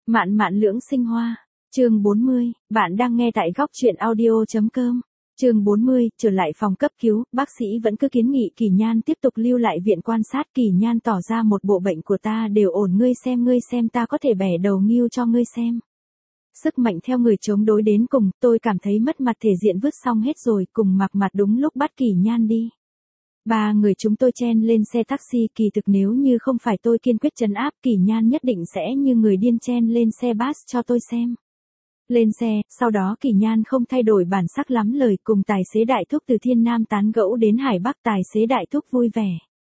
Mạn mạn lưỡng sinh hoa. Chương 40, bạn đang nghe tại góc truyện audio.com. Chương 40, trở lại phòng cấp cứu, bác sĩ vẫn cứ kiến nghị Kỳ Nhan tiếp tục lưu lại viện quan sát. Kỳ Nhan tỏ ra một bộ bệnh của ta đều ổn, ngươi xem ta có thể bẻ đầu nghêu cho ngươi xem. Sức mạnh theo người chống đối đến cùng, tôi cảm thấy mất mặt thể diện vứt xong hết rồi, cùng mặc mặt đúng lúc bắt Kỳ Nhan đi. Ba người chúng tôi chen lên xe taxi, kỳ thực nếu như không phải tôi kiên quyết trấn áp, Kỳ Nhan nhất định sẽ như người điên chen lên xe bus cho tôi xem. Lên xe, sau đó Kỳ Nhan không thay đổi bản sắc lắm lời, cùng tài xế đại thúc từ Thiên Nam tán gẫu đến Hải Bắc. Tài xế đại thúc vui vẻ.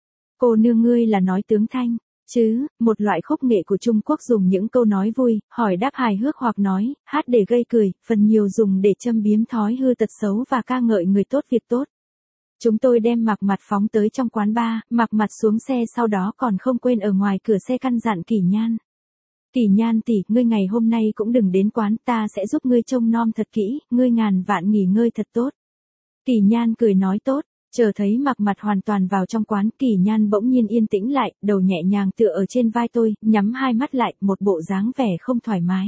Cô nương ngươi là nói tướng Thanh, chứ, một loại khúc nghệ của Trung Quốc dùng những câu nói vui, hỏi đáp hài hước hoặc nói, hát để gây cười, phần nhiều dùng để châm biếm thói hư tật xấu và ca ngợi người tốt việc tốt. Chúng tôi đem Mặc Mặt phóng tới trong quán bar, Mặc Mặt xuống xe sau đó còn không quên ở ngoài cửa xe căn dặn Kỳ Nhan. Kỳ Nhan tỷ, ngươi ngày hôm nay cũng đừng đến quán, ta sẽ giúp ngươi trông nom thật kỹ, ngươi ngàn vạn nghỉ ngơi thật tốt. Kỳ Nhan cười nói tốt, chờ thấy Mặc Mặt hoàn toàn vào trong quán, Kỳ Nhan bỗng nhiên yên tĩnh lại, đầu nhẹ nhàng tựa ở trên vai tôi, nhắm hai mắt lại, một bộ dáng vẻ không thoải mái.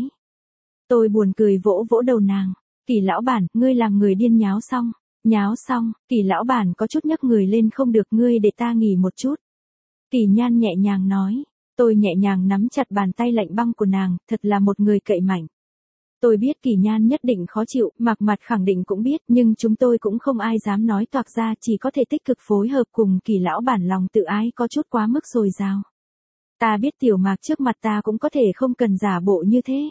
Tôi buồn cười vỗ vỗ đầu nàng, Kỳ lão bản, ngươi làm người điên nháo xong. Nháo xong, Kỳ lão bản có chút nhấc người lên, không được, ngươi để ta nghỉ một chút. Kỳ Nhan nhẹ nhàng nói, tôi nhẹ nhàng nắm chặt bàn tay lạnh băng của nàng, thật là một người cậy mạnh. Tôi biết Kỳ Nhan nhất định khó chịu, Mặc Mặt khẳng định cũng biết, nhưng chúng tôi cũng không ai dám nói toạc ra, chỉ có thể tích cực phối hợp cùng Kỳ lão bản. Lòng tự ái có chút quá mức dồi dào. Ta biết tiểu Mạc trước mặt ta cũng có thể không cần giả bộ như thế.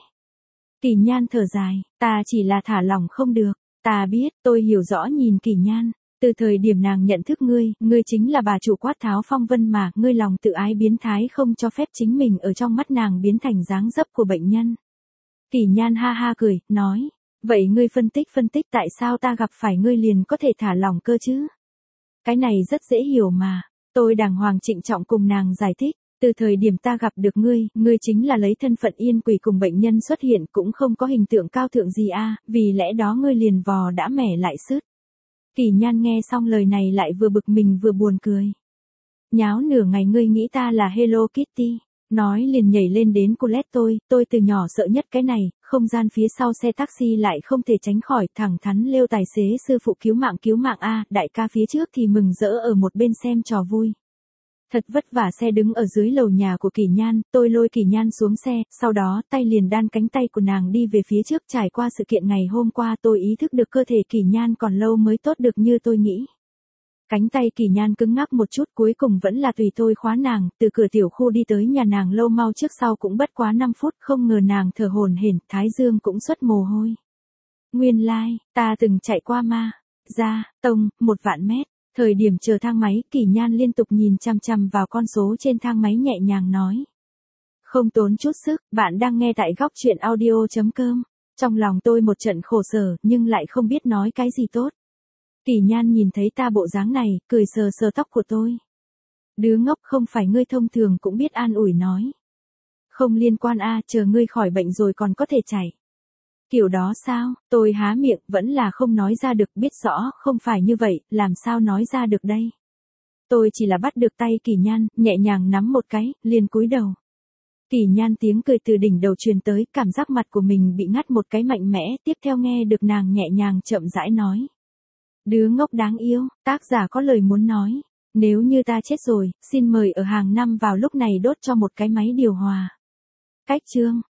Kỳ Nhan thở dài, ta chỉ là thả lỏng không được. Ta biết, tôi hiểu rõ nhìn Kỳ Nhan, từ thời điểm nàng nhận thức ngươi chính là bà chủ Quát Tháo Phong Vân mà, ngươi lòng tự ái biến thái không cho phép chính mình ở trong mắt nàng biến thành dáng dấp của bệnh nhân. Kỳ Nhan ha ha cười, nói, vậy ngươi phân tích tại sao ta gặp phải ngươi liền có thể thả lỏng cơ chứ? Cái này rất dễ hiểu mà, tôi đàng hoàng trịnh trọng cùng nàng giải thích. Từ thời điểm ta gặp được ngươi chính là lấy thân phận yên quỷ cùng bệnh nhân xuất hiện, cũng không có hình tượng cao thượng gì a, vì lẽ đó ngươi liền vò đã mẻ lại sứt. Kỳ Nhan nghe xong lời này lại vừa bực mình vừa buồn cười. Nháo nửa ngày ngươi nghĩ ta là Hello Kitty, nói liền nhảy lên đến Colette. Tôi từ nhỏ sợ nhất cái này, không gian phía sau xe taxi lại không thể tránh khỏi, thẳng thắn lêu tài xế sư phụ cứu mạng a, đại ca phía trước thì mừng rỡ ở một bên xem trò vui. Thật vất vả xe đứng ở dưới lầu nhà của Kỳ Nhan, tôi lôi Kỳ Nhan xuống xe, sau đó tay liền đan cánh tay của nàng đi về phía trước. Trải qua sự kiện ngày hôm qua, tôi ý thức được cơ thể Kỳ Nhan còn lâu mới tốt được như tôi nghĩ. Cánh tay Kỳ Nhan cứng ngắc một chút, cuối cùng vẫn là tùy tôi khóa nàng, từ cửa tiểu khu đi tới nhà nàng lâu mau trước sau cũng bất quá 5 phút, không ngờ nàng thở hổn hển, thái dương cũng xuất mồ hôi. Nguyên lai, ta từng chạy qua ma ra tông 1.000.000 mét. Thời điểm chờ thang máy, Kỳ Nhan liên tục nhìn chằm chằm vào con số trên thang máy, nhẹ nhàng nói. Không tốn chút sức, bạn đang nghe tại góc truyện audio.com. Trong lòng tôi một trận khổ sở, nhưng lại không biết nói cái gì tốt. Kỳ Nhan nhìn thấy ta bộ dáng này, cười sờ sờ tóc của tôi. Đứa ngốc, không phải ngươi thông thường cũng biết an ủi nói. Không liên quan a, chờ ngươi khỏi bệnh rồi còn có thể chạy. Kiểu đó sao, tôi há miệng, vẫn là không nói ra được, biết rõ, không phải như vậy, làm sao nói ra được đây. Tôi chỉ là bắt được tay Kỳ Nhan, nhẹ nhàng nắm một cái, liền cúi đầu. Kỳ Nhan tiếng cười từ đỉnh đầu truyền tới, cảm giác mặt của mình bị ngắt một cái mạnh mẽ, tiếp theo nghe được nàng nhẹ nhàng chậm rãi nói. Đứa ngốc đáng yêu, tác giả có lời muốn nói, nếu như ta chết rồi, xin mời ở hàng năm vào lúc này đốt cho một cái máy điều hòa. Cách chương.